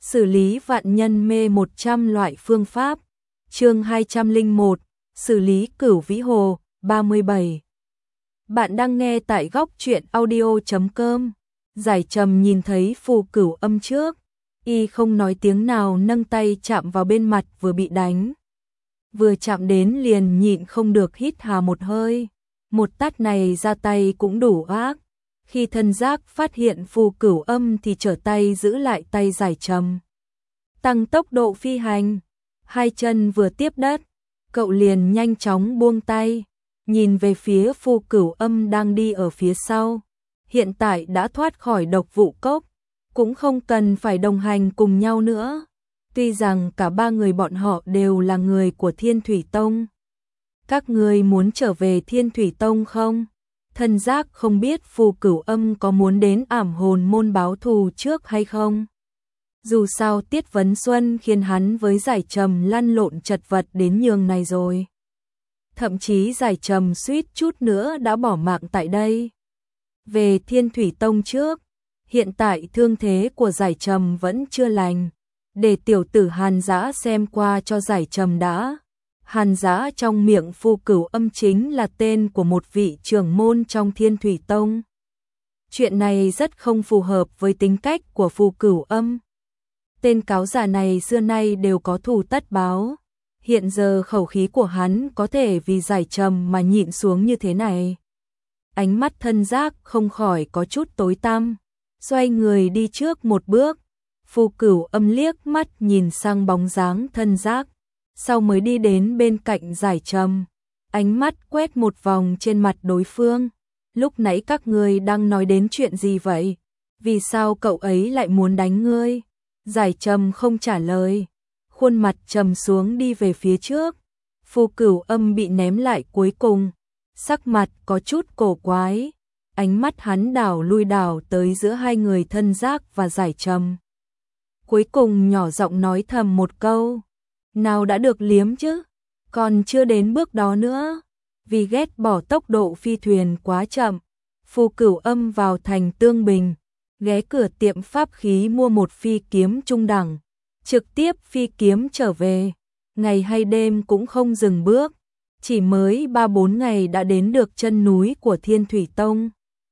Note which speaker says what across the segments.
Speaker 1: xử lý vạn nhân mê 100 loại phương pháp. Chương 201, xử lý Cửu Vĩ Hồ, 37. Bạn đang nghe tại góc truyện audio.com. Giải Trầm nhìn thấy Phù Cửu Âm trước, y không nói tiếng nào, nâng tay chạm vào bên mặt vừa bị đánh. Vừa chạm đến liền nhịn không được hít hà một hơi. Một tát này ra tay cũng đủ ác. Khi thân giác phát hiện Phù Cửu Âm thì trở tay giữ lại tay Giải Trầm, tăng tốc độ phi hành. Hai chân vừa tiếp đất, cậu liền nhanh chóng buông tay, nhìn về phía Phù Cửu Âm đang đi ở phía sau. Hiện tại đã thoát khỏi độc vụ cốc, cũng không cần phải đồng hành cùng nhau nữa. Tuy rằng cả ba người bọn họ đều là người của Thiên Thủy Tông. Các ngươi muốn trở về Thiên Thủy Tông không? Thân giác không biết Phù Cửu Âm có muốn đến Ảm Hồn môn báo thù trước hay không. Dù sao Tiết Vấn Xuân khiến hắn với Giải Trầm lăn lộn chật vật đến nhường này rồi. Thậm chí Giải Trầm suýt chút nữa đã bỏ mạng tại đây. Về Thiên Thủy Tông trước, hiện tại thương thế của Giải Trầm vẫn chưa lành. Để tiểu tử Hàn Dã xem qua cho Giải Trầm đã. Hàn Dã trong miệng Phù Cửu Âm chính là tên của một vị trưởng môn trong Thiên Thủy Tông. Chuyện này rất không phù hợp với tính cách của Phù Cửu Âm. Tên cáo già này xưa nay đều có thù tất báo. Hiện giờ khẩu khí của hắn có thể vì Giải Trầm mà nhịn xuống như thế này. Ánh mắt thân giác không khỏi có chút tối tăm, xoay người đi trước một bước. Phù Cửu Âm liếc mắt nhìn sang bóng dáng thân giác, sau mới đi đến bên cạnh Giải Trầm, ánh mắt quét một vòng trên mặt đối phương. Lúc nãy các ngươi đang nói đến chuyện gì vậy? Vì sao cậu ấy lại muốn đánh ngươi? Giải Trầm không trả lời, khuôn mặt trầm xuống đi về phía trước. Phù Cửu Âm bị ném lại cuối cùng, sắc mặt có chút cổ quái, ánh mắt hắn đảo lui đảo tới giữa hai người thân giác và Giải Trầm. Cuối cùng nhỏ giọng nói thầm một câu, nào đã được liếm chứ, còn chưa đến bước đó nữa. Vì ghét bỏ tốc độ phi thuyền quá chậm, Phù Cửu Âm vào thành Tương Bình, ghé cửa tiệm pháp khí mua một phi kiếm trung đẳng, trực tiếp phi kiếm trở về, ngày hay đêm cũng không dừng bước, chỉ mới 3-4 ngày đã đến được chân núi của Thiên Thủy Tông.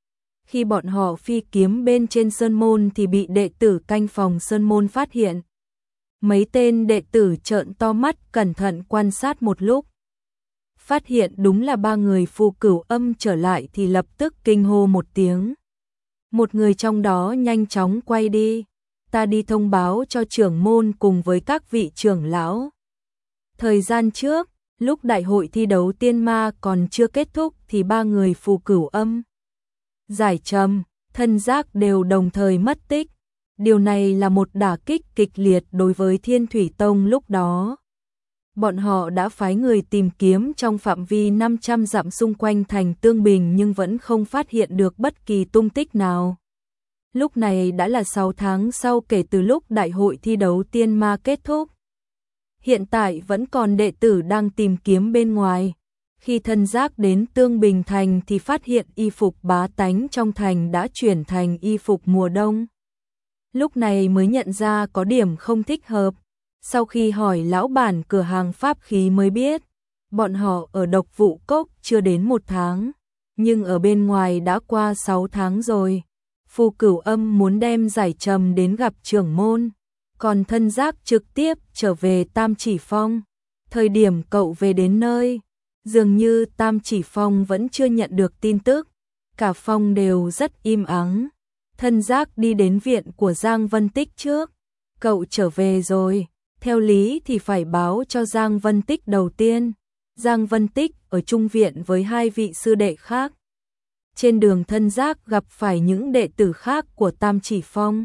Speaker 1: Khi bọn họ phi kiếm bên trên sơn môn thì bị đệ tử canh phòng sơn môn phát hiện. Mấy tên đệ tử trợn to mắt cẩn thận quan sát một lúc. Phát hiện đúng là ba người Phù Cửu Âm trở lại thì lập tức kinh hô một tiếng. Một người trong đó nhanh chóng quay đi, ta đi thông báo cho trưởng môn cùng với các vị trưởng lão. Thời gian trước, lúc đại hội thi đấu tiên ma còn chưa kết thúc thì ba người Phù Cửu Âm, Giải Trầm, thân giác đều đồng thời mất tích. Điều này là một đả kích kịch liệt đối với Thiên Thủy Tông lúc đó. Bọn họ đã phái người tìm kiếm trong phạm vi 500 dặm xung quanh thành Tương Bình nhưng vẫn không phát hiện được bất kỳ tung tích nào. Lúc này đã là 6 tháng sau kể từ lúc đại hội thi đấu tiên ma kết thúc. Hiện tại vẫn còn đệ tử đang tìm kiếm bên ngoài. Khi thân giác đến Tương Bình thành thì phát hiện y phục bá tánh trong thành đã chuyển thành y phục mùa đông. Lúc này mới nhận ra có điểm không thích hợp. Sau khi hỏi lão bản cửa hàng pháp khí mới biết, bọn họ ở độc vụ cốc chưa đến 1 tháng, nhưng ở bên ngoài đã qua 6 tháng rồi. Phù Cửu Âm muốn đem Giải Trầm đến gặp trưởng môn, còn thân giác trực tiếp trở về Tam Chỉ Phong. Thời điểm cậu về đến nơi, dường như Tam Chỉ Phong vẫn chưa nhận được tin tức, cả phong đều rất im ắng. Thân giác đi đến viện của Giang Vân Tích trước. Cậu trở về rồi, theo lý thì phải báo cho Giang Vân Tích đầu tiên. Giang Vân Tích ở chung viện với hai vị sư đệ khác. Trên đường thân giác gặp phải những đệ tử khác của Tam Chỉ Phong.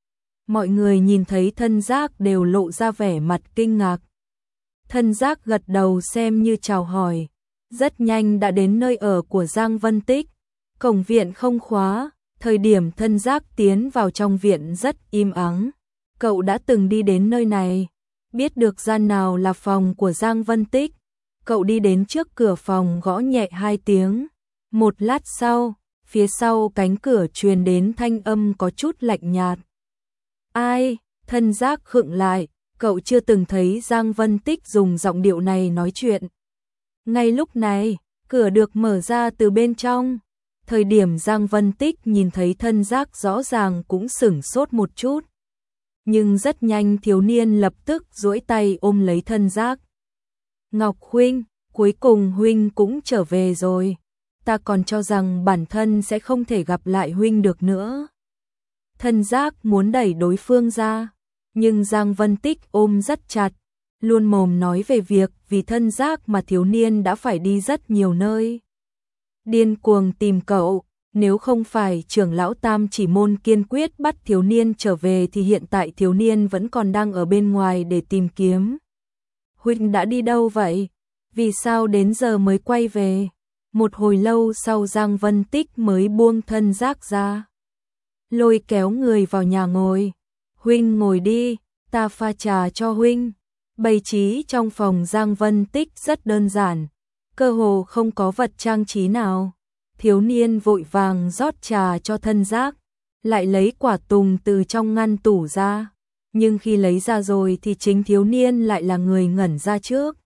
Speaker 1: Mọi người nhìn thấy thân giác đều lộ ra vẻ mặt kinh ngạc. Thân giác gật đầu xem như chào hỏi. Rất nhanh đã đến nơi ở của Giang Vân Tích. Cổng viện không khóa. Thời điểm thân giác tiến vào trong viện rất im ắng. Cậu đã từng đi đến nơi này, biết được gian nào là phòng của Giang Vân Tích. Cậu đi đến trước cửa phòng gõ nhẹ 2 tiếng. Một lát sau, phía sau cánh cửa truyền đến thanh âm có chút lạnh nhạt. Ai? Thân giác khựng lại, cậu chưa từng thấy Giang Vân Tích dùng giọng điệu này nói chuyện. Ngay lúc này, cửa được mở ra từ bên trong. Thời điểm Giang Vân Tích nhìn thấy thân giác rõ ràng cũng sửng sốt một chút. Nhưng rất nhanh thiếu niên lập tức duỗi tay ôm lấy thân giác. Ngọc huynh, cuối cùng huynh cũng trở về rồi. Ta còn cho rằng bản thân sẽ không thể gặp lại huynh được nữa. Thân giác muốn đẩy đối phương ra, nhưng Giang Vân Tích ôm rất chặt, luôn mồm nói về việc vì thân giác mà thiếu niên đã phải đi rất nhiều nơi. Điên cuồng tìm cậu, nếu không phải trưởng lão Tam Chỉ Môn kiên quyết bắt thiếu niên trở về thì hiện tại thiếu niên vẫn còn đang ở bên ngoài để tìm kiếm. Huynh đã đi đâu vậy? Vì sao đến giờ mới quay về? Một hồi lâu sau Giang Vân Tích mới buông thân giác ra. Lôi kéo người vào nhà ngồi. Huynh ngồi đi, ta pha trà cho huynh. Bày trí trong phòng Giang Vân Tích rất đơn giản, cơ hồ không có vật trang trí nào. Thiếu niên vội vàng rót trà cho thân giác, lại lấy quả tùng từ trong ngăn tủ ra. Nhưng khi lấy ra rồi thì chính thiếu niên lại là người ngẩn ra trước.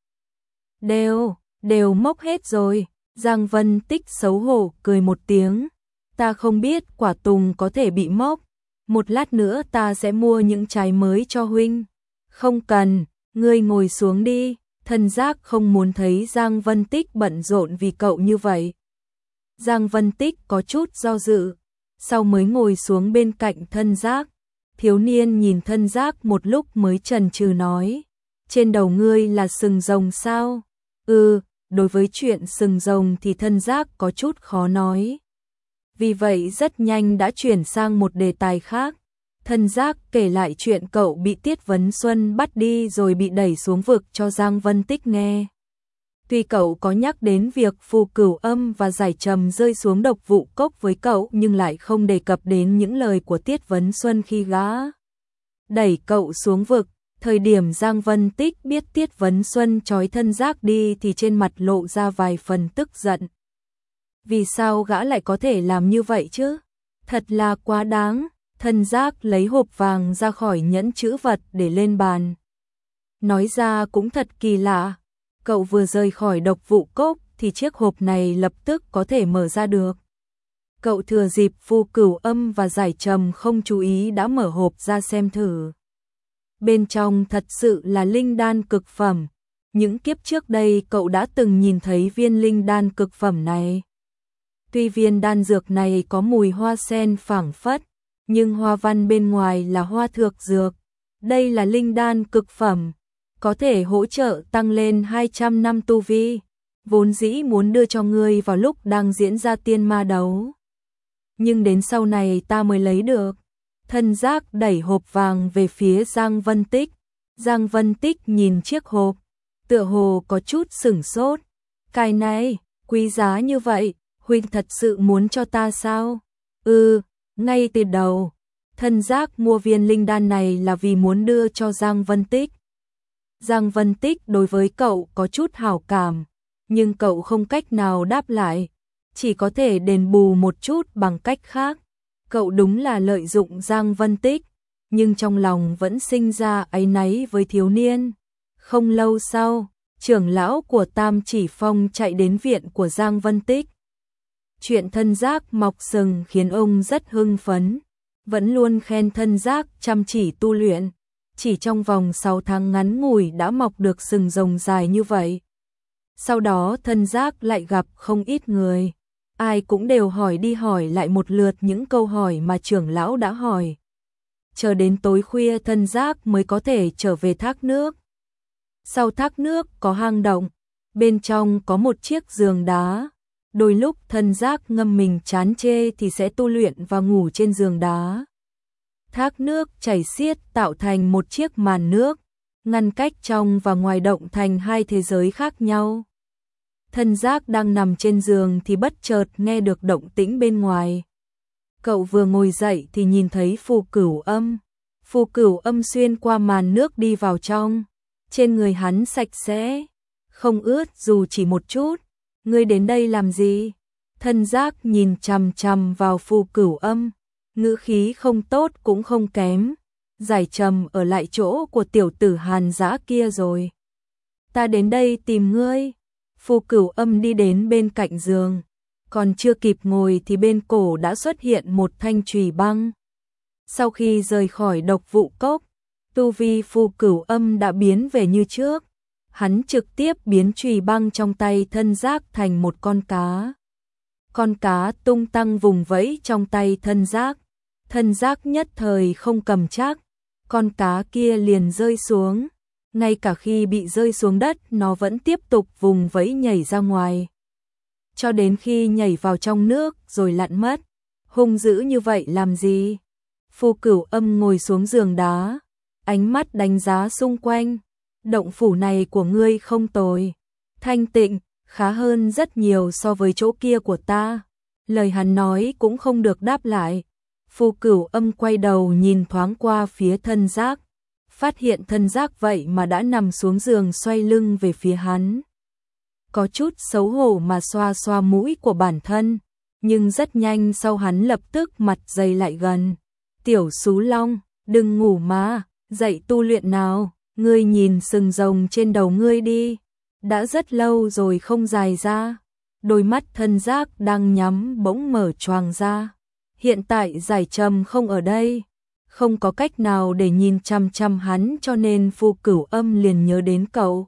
Speaker 1: Đều mốc hết rồi. Giang Vân Tích xấu hổ cười một tiếng. Ta không biết quả tùng có thể bị mốc. Một lát nữa ta sẽ mua những trái mới cho huynh. Không cần, ngươi ngồi xuống đi. Thân giác không muốn thấy Giang Vân Tích bận rộn vì cậu như vậy. Giang Vân Tích có chút do dự, sau mới ngồi xuống bên cạnh thân giác. Thiếu niên nhìn thân giác một lúc mới chần chừ nói. Trên đầu ngươi là sừng rồng sao? Đối với chuyện sừng rồng thì thân giác có chút khó nói. Vì vậy rất nhanh đã chuyển sang một đề tài khác. Thân giác kể lại chuyện cậu bị Tiết Vấn Xuân bắt đi rồi bị đẩy xuống vực cho Giang Vân Tích nghe. Tuy cậu có nhắc đến việc Phù Cửu Âm và Giải Trầm rơi xuống độc vụ cốc với cậu nhưng lại không đề cập đến những lời của Tiết Vấn Xuân khi gã đẩy cậu xuống vực. Thời điểm Giang Vân Tích biết Tiết Vấn Xuân trói thân giác đi thì trên mặt lộ ra vài phần tức giận. Vì sao gã lại có thể làm như vậy chứ? Thật là quá đáng. Thân giác lấy hộp vàng ra khỏi nhẫn chữ vật để lên bàn. Nói ra cũng thật kỳ lạ. Cậu vừa rời khỏi độc vụ cốc thì chiếc hộp này lập tức có thể mở ra được. Cậu thừa dịp Phù Cửu Âm và Giải Trầm không chú ý đã mở hộp ra xem thử. Bên trong thật sự là linh đan cực phẩm. Những kiếp trước đây cậu đã từng nhìn thấy viên linh đan cực phẩm này. Tuy viên đan dược này có mùi hoa sen phảng phất, nhưng hoa văn bên ngoài là hoa thược dược. Đây là linh đan cực phẩm, có thể hỗ trợ tăng lên 200 năm tu vi. Vốn dĩ muốn đưa cho ngươi vào lúc đang diễn ra tiên ma đấu, nhưng đến sau này ta mới lấy được. Thân giác đẩy hộp vàng về phía Giang Vân Tích. Giang Vân Tích nhìn chiếc hộp, tựa hồ có chút sửng sốt. Cái này, quý giá như vậy, huynh thật sự muốn cho ta sao? Ngay từ đầu, thân giác mua viên linh đan này là vì muốn đưa cho Giang Vân Tích. Giang Vân Tích đối với cậu có chút hảo cảm, nhưng cậu không cách nào đáp lại, chỉ có thể đền bù một chút bằng cách khác. Cậu đúng là lợi dụng Giang Vân Tích, nhưng trong lòng vẫn sinh ra áy náy với thiếu niên. Không lâu sau, trưởng lão của Tam Chỉ Phong chạy đến viện của Giang Vân Tích. Chuyện thân giác mọc sừng khiến ông rất hưng phấn, vẫn luôn khen thân giác chăm chỉ tu luyện. Chỉ trong vòng 6 tháng ngắn ngủi đã mọc được sừng rồng dài như vậy. Sau đó thân giác lại gặp không ít người. Ai cũng đều hỏi đi hỏi lại một lượt những câu hỏi mà trưởng lão đã hỏi. Chờ đến tối khuya thân giác mới có thể trở về thác nước. Sau thác nước có hang động, bên trong có một chiếc giường đá. Đôi lúc thân giác ngâm mình chán chê thì sẽ tu luyện và ngủ trên giường đá. Thác nước chảy xiết tạo thành một chiếc màn nước, ngăn cách trong và ngoài động thành hai thế giới khác nhau. Thân giác đang nằm trên giường thì bất chợt nghe được động tĩnh bên ngoài. Cậu vừa ngồi dậy thì nhìn thấy Phù Cửu Âm. Phù Cửu Âm xuyên qua màn nước đi vào trong. Trên người hắn sạch sẽ, không ướt dù chỉ một chút. Ngươi đến đây làm gì? Thân giác nhìn chằm chằm vào Phù Cửu Âm, ngữ khí không tốt cũng không kém. Giải Trầm ở lại chỗ của tiểu tử Hàn Dã kia rồi. Ta đến đây tìm ngươi. Phu Cửu Âm đi đến bên cạnh giường, còn chưa kịp ngồi thì bên cổ đã xuất hiện một thanh chùy băng. Sau khi rời khỏi Độc Vụ Cốc, tu vi Phu Cửu Âm đã biến về như trước. Hắn trực tiếp biến chùy băng trong tay Thân Giác thành một con cá. Con cá tung tăng vùng vẫy trong tay Thân Giác. Thân Giác nhất thời không cầm chắc, con cá kia liền rơi xuống. Ngay cả khi bị rơi xuống đất, nó vẫn tiếp tục vùng vẫy nhảy ra ngoài, cho đến khi nhảy vào trong nước rồi lặn mất. Hung dữ như vậy làm gì? Phu Cửu Âm ngồi xuống giường đá, ánh mắt đánh giá xung quanh. Động phủ này của ngươi không tồi, thanh tịnh, khá hơn rất nhiều so với chỗ kia của ta. Lời hắn nói cũng không được đáp lại. Phu Cửu Âm quay đầu nhìn thoáng qua phía Thân Giác, phát hiện Thân Giác vậy mà đã nằm xuống giường xoay lưng về phía hắn. Có chút xấu hổ mà xoa xoa mũi của bản thân, nhưng rất nhanh sau hắn lập tức mặt dày lại gần. Tiểu Sú Long, đừng ngủ mà, dậy tu luyện nào, ngươi nhìn sừng rồng trên đầu ngươi đi, đã rất lâu rồi không dài ra. Đôi mắt Thân Giác đang nhắm bỗng mở choàng ra. Hiện tại Giải Trầm không ở đây, không có cách nào để nhìn chăm chăm hắn, cho nên Phu Cửu Âm liền nhớ đến cậu.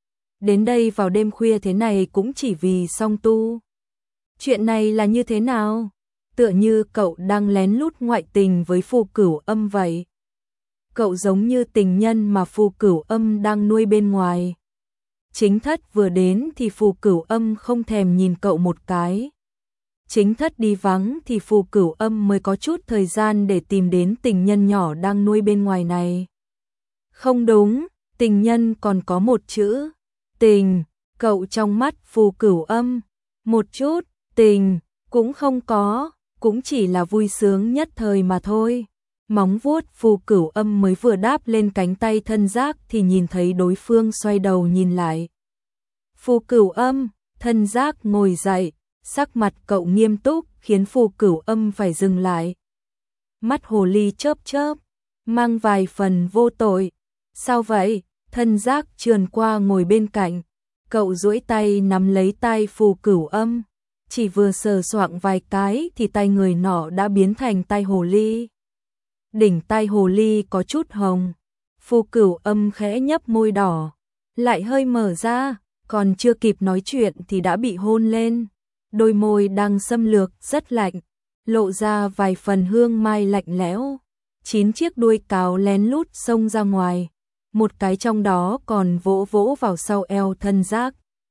Speaker 1: Đến đây vào đêm khuya thế này cũng chỉ vì song tu. Chuyện này là như thế nào? Tựa như cậu đang lén lút ngoại tình với Phu Cửu Âm vậy. Cậu giống như tình nhân mà Phu Cửu Âm đang nuôi bên ngoài. Chính thất vừa đến thì Phu Cửu Âm không thèm nhìn cậu một cái. Chính thất đi vắng thì Phu Cửu Âm mới có chút thời gian để tìm đến tình nhân nhỏ đang nuôi bên ngoài này. Không đúng, tình nhân còn có một chữ, tình. Cậu trong mắt Phu Cửu Âm, một chút tình cũng không có, cũng chỉ là vui sướng nhất thời mà thôi. Móng vuốt Phu Cửu Âm mới vừa đáp lên cánh tay Thân Giác thì nhìn thấy đối phương xoay đầu nhìn lại. Phu Cửu Âm, Thân Giác ngồi dậy, sắc mặt cậu nghiêm túc khiến Phu Cửu Âm phải dừng lại. Mắt hồ ly chớp chớp, mang vài phần vô tội. Sao vậy? Thân Giác trườn qua ngồi bên cạnh, cậu duỗi tay nắm lấy tay Phu Cửu Âm, chỉ vừa sờ soạng vài cái thì tay người nọ đã biến thành tay hồ ly. Đỉnh tay hồ ly có chút hồng. Phu Cửu Âm khẽ nhấp môi đỏ, lại hơi mở ra, còn chưa kịp nói chuyện thì đã bị hôn lên. Đôi môi đang xâm lược rất lạnh, lộ ra vài phần hương mai lạnh lẽo. 9 chiếc đuôi cáo lén lút xông ra ngoài, một cái trong đó còn vỗ vỗ vào sau eo Thân Giác.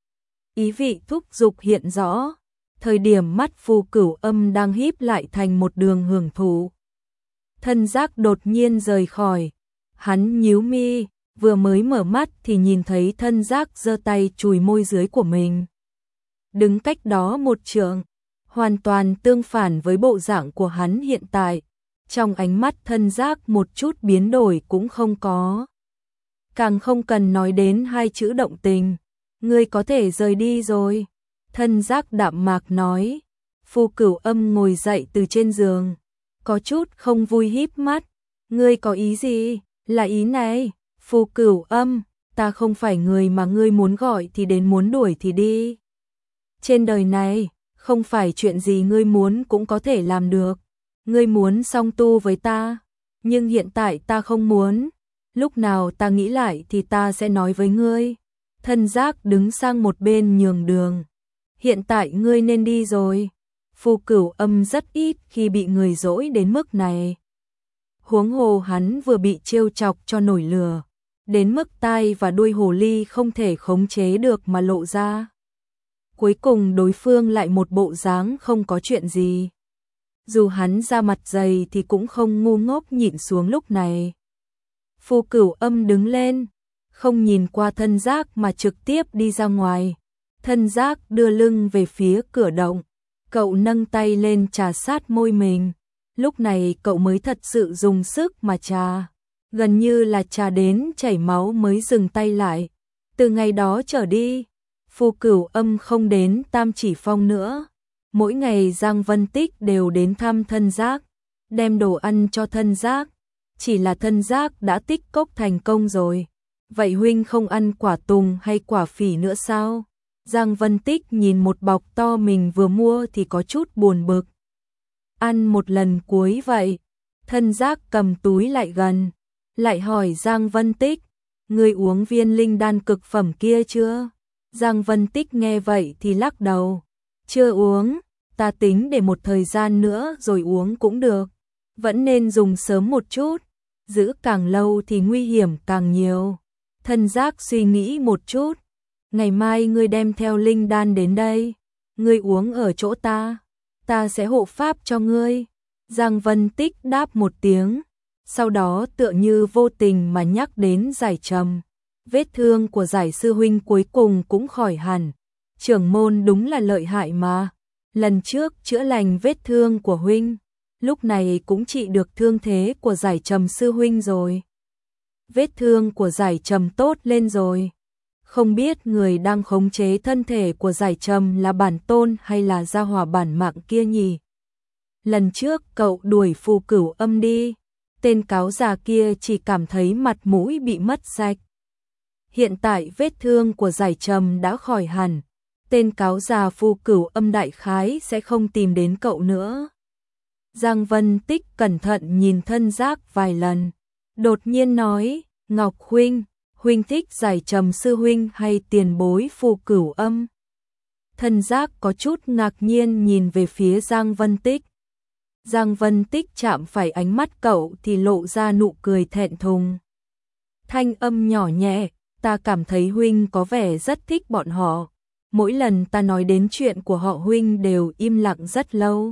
Speaker 1: Ý vị thúc dục hiện rõ, thời điểm mắt Phu Cửu Âm đang híp lại thành một đường hưởng thụ. Thân Giác đột nhiên rời khỏi, hắn nhíu mi, vừa mới mở mắt thì nhìn thấy Thân Giác giơ tay chùi môi dưới của mình. Đứng cách đó một trượng, hoàn toàn tương phản với bộ dạng của hắn hiện tại. Trong ánh mắt Thân Giác một chút biến đổi cũng không có. Càng không cần nói đến hai chữ động tình. Ngươi có thể rời đi rồi. Thân Giác đạm mạc nói. Phu Cửu Âm ngồi dậy từ trên giường, có chút không vui híp mắt. Ngươi có ý gì? Là ý này. Phu Cửu Âm, ta không phải người mà ngươi muốn gọi thì đến, muốn đuổi thì đi. Trên đời này, không phải chuyện gì ngươi muốn cũng có thể làm được. Ngươi muốn song tu với ta, nhưng hiện tại ta không muốn. Lúc nào ta nghĩ lại thì ta sẽ nói với ngươi. Thân Giác đứng sang một bên nhường đường. Hiện tại ngươi nên đi rồi. Phu Cửu Âm rất ít khi bị người dỗi đến mức này. Huống hồ hắn vừa bị trêu chọc cho nổi lửa, đến mức tai và đuôi hồ ly không thể khống chế được mà lộ ra. Cuối cùng đối phương lại một bộ dáng không có chuyện gì. Dù hắn ra mặt dày thì cũng không ngu ngốc nhịn xuống lúc này. Phu Cửu Âm đứng lên, không nhìn qua Thân Giác mà trực tiếp đi ra ngoài. Thân Giác đưa lưng về phía cửa động, cậu nâng tay lên trà sát môi mình. Lúc này cậu mới thật sự dùng sức mà trà, gần như là trà đến chảy máu mới dừng tay lại. Từ ngày đó trở đi, Phu Cửu Âm không đến Tam Chỉ Phong nữa. Mỗi ngày Giang Vân Tích đều đến thăm Thân Giác, đem đồ ăn cho Thân Giác. chỉ là thân giác đã tích cốc thành công rồi. Vậy huynh không ăn quả tùng hay quả phỉ nữa sao? Giang Vân Tích nhìn một bọc to mình vừa mua thì có chút buồn bực. Ăn một lần cuối vậy. Thân giác cầm túi lại gần, lại hỏi Giang Vân Tích, ngươi uống viên linh đan cực phẩm kia chưa? Giang Vân Tích nghe vậy thì lắc đầu, chưa uống, ta tính để một thời gian nữa rồi uống cũng được, vẫn nên dùng sớm một chút, giữ càng lâu thì nguy hiểm càng nhiều. Thân giác suy nghĩ một chút, ngày mai ngươi đem theo linh đan đến đây, ngươi uống ở chỗ ta sẽ hộ pháp cho ngươi. Giang Vân Tích đáp một tiếng, sau đó tựa như vô tình mà nhắc đến Giải Trầm. Vết thương của Giải sư huynh cuối cùng cũng khỏi hẳn, trưởng môn đúng là lợi hại mà. Lần trước chữa lành vết thương của huynh, lúc này cũng trị được thương thế của Giải Trầm sư huynh rồi. Vết thương của Giải Trầm tốt lên rồi. Không biết người đang khống chế thân thể của Giải Trầm là bản tôn hay là gia hỏa bản mạng kia nhỉ? Lần trước cậu đuổi Phù Cửu Âm đi, tên cáo già kia chỉ cảm thấy mặt mũi bị mất sạch. Hiện tại vết thương của Giải Trầm đã khỏi hẳn, tên cáo già Phù Cửu Âm đại khái sẽ không tìm đến cậu nữa. Giang Vân Tích cẩn thận nhìn thân giác vài lần, đột nhiên nói, Ngọc huynh, huynh thích Giải Trầm sư huynh hay tiền bối Phù Cửu Âm? Thân giác có chút ngạc nhiên nhìn về phía Giang Vân Tích. Giang Vân Tích chạm phải ánh mắt cậu thì lộ ra nụ cười thẹn thùng. Thanh âm nhỏ nhẹ, ta cảm thấy huynh có vẻ rất thích bọn họ. Mỗi lần ta nói đến chuyện của họ huynh đều im lặng rất lâu.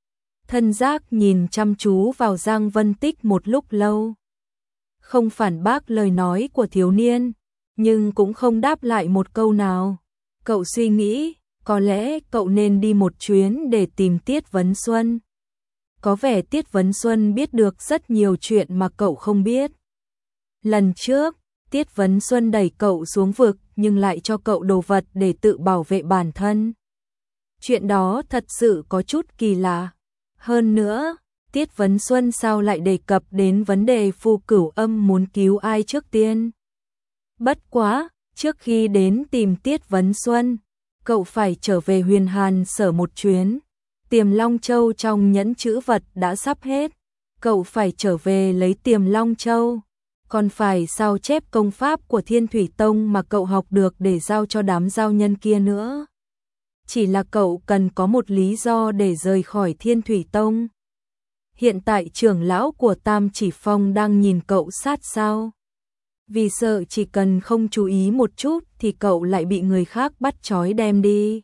Speaker 1: Thân giác nhìn chăm chú vào Giang Vân Tích một lúc lâu. Không phản bác lời nói của thiếu niên, nhưng cũng không đáp lại một câu nào. Cậu suy nghĩ, có lẽ cậu nên đi một chuyến để tìm Tiết Vấn Xuân. Có vẻ Tiết Vấn Xuân biết được rất nhiều chuyện mà cậu không biết. Lần trước, Tiết Vấn Xuân đẩy cậu xuống vực nhưng lại cho cậu đồ vật để tự bảo vệ bản thân. Chuyện đó thật sự có chút kỳ lạ. Hơn nữa, Tiết Vấn Xuân sao lại đề cập đến vấn đề Phù Cửu Âm muốn cứu ai trước tiên? Bất quá, trước khi đến tìm Tiết Vấn Xuân, cậu phải trở về Huyền Hàn Sở một chuyến. Tiềm Long Châu trong nhẫn chữ vật đã sắp hết, cậu phải trở về lấy Tiềm Long Châu, còn phải sao chép công pháp của Thiên Thủy Tông mà cậu học được để giao cho đám giao nhân kia nữa. Chỉ là cậu cần có một lý do để rời khỏi Thiên Thủy Tông. Hiện tại trưởng lão của Tam Chỉ Phong đang nhìn cậu sát sao. Vì sợ chỉ cần không chú ý một chút thì cậu lại bị người khác bắt trói đem đi.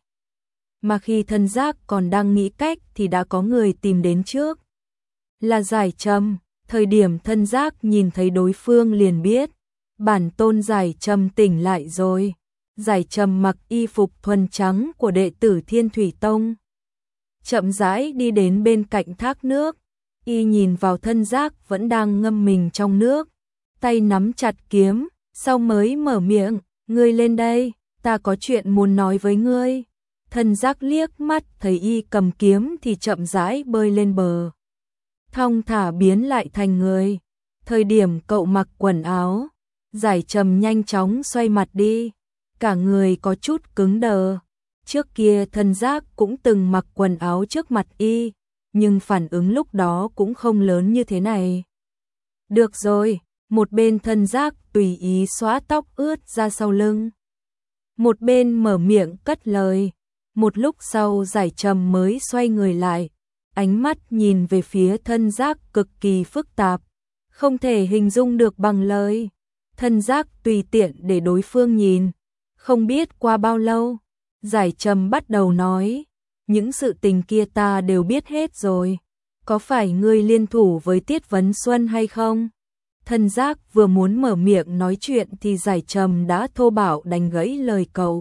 Speaker 1: Mà khi thân giác còn đang nghĩ cách thì đã có người tìm đến trước. Là Giải Trầm, thời điểm thân giác nhìn thấy đối phương liền biết. Bản tôn Giải Trầm tỉnh lại rồi. Giải Trầm mặc y phục thuần trắng của đệ tử Thiên Thủy Tông. Chậm rãi đi đến bên cạnh thác nước. Y nhìn vào thân giác vẫn đang ngâm mình trong nước. Tay nắm chặt kiếm, sau mới mở miệng, ngươi lên đây, ta có chuyện muốn nói với ngươi. Thân giác liếc mắt thấy y cầm kiếm thì chậm rãi bơi lên bờ. Thong thả biến lại thành người. Thời điểm cậu mặc quần áo, Giải Trầm nhanh chóng xoay mặt đi. Cả người có chút cứng đờ. Trước kia thân giác cũng từng mặc quần áo trước mặt y, nhưng phản ứng lúc đó cũng không lớn như thế này. Được rồi, một bên thân giác tùy ý xóa tóc ướt ra sau lưng. Một bên mở miệng cất lời. Một lúc sau Giải Trầm mới xoay người lại, ánh mắt nhìn về phía thân giác cực kỳ phức tạp, không thể hình dung được bằng lời. Thân giác tùy tiện để đối phương nhìn. Không biết qua bao lâu, Giải Trầm bắt đầu nói, những sự tình kia ta đều biết hết rồi. Có phải ngươi liên thủ với Tiết Vấn Xuân hay không? Thân giác vừa muốn mở miệng nói chuyện thì Giải Trầm đã thô bạo đánh gãy lời cậu.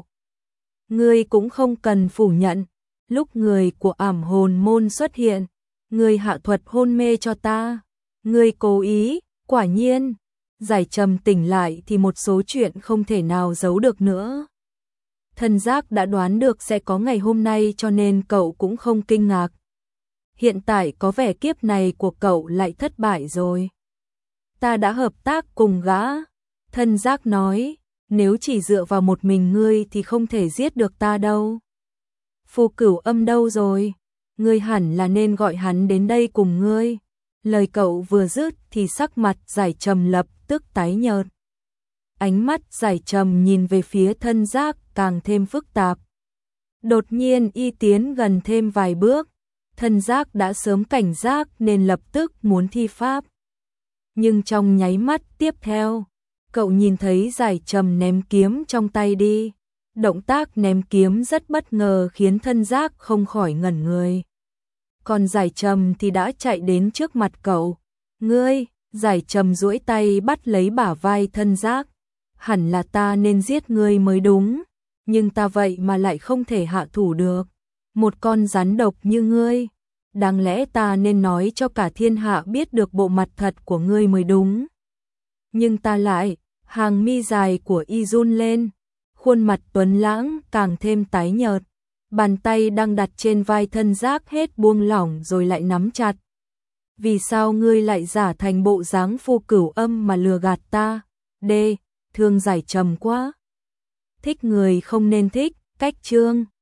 Speaker 1: Ngươi cũng không cần phủ nhận, lúc người của Ảm Hồn Môn xuất hiện, ngươi hạ thuật hôn mê cho ta, ngươi cố ý, quả nhiên. Giải Trầm tỉnh lại thì một số chuyện không thể nào giấu được nữa. Thân giác đã đoán được sẽ có ngày hôm nay cho nên cậu cũng không kinh ngạc. Hiện tại có vẻ kiếp này của cậu lại thất bại rồi. ta đã hợp tác cùng gã. Thân giác nói, nếu chỉ dựa vào một mình ngươi thì không thể giết được ta đâu. Phù Cửu Âm đâu rồi? Ngươi hẳn là nên gọi hắn đến đây cùng ngươi. Lời cậu vừa dứt thì sắc mặt Giải Trầm lập tức tái nhợt. Ánh mắt Giải Trầm nhìn về phía thân giác càng thêm phức tạp. Đột nhiên y tiến gần thêm vài bước, thân giác đã sớm cảnh giác nên lập tức muốn thi pháp. Nhưng trong nháy mắt tiếp theo, cậu nhìn thấy Giải Trầm ném kiếm trong tay đi. Động tác ném kiếm rất bất ngờ khiến thân giác không khỏi ngẩn người. Còn Giải Trầm thì đã chạy đến trước mặt cậu. Ngươi, Giải Trầm duỗi tay bắt lấy bả vai thân giác. Hẳn là ta nên giết ngươi mới đúng, nhưng ta vậy mà lại không thể hạ thủ được. Một con rắn độc như ngươi, đáng lẽ ta nên nói cho cả thiên hạ biết được bộ mặt thật của ngươi mới đúng. Nhưng ta lại, hàng mi dài của y run lên, khuôn mặt tuấn lãng càng thêm tái nhợt. Bàn tay đang đặt trên vai thân giác hết buông lỏng rồi lại nắm chặt. Vì sao ngươi lại giả thành bộ dáng Phù Cửu Âm mà lừa gạt ta? Thương Giải Trầm quá. Thích người không nên thích, cách chương.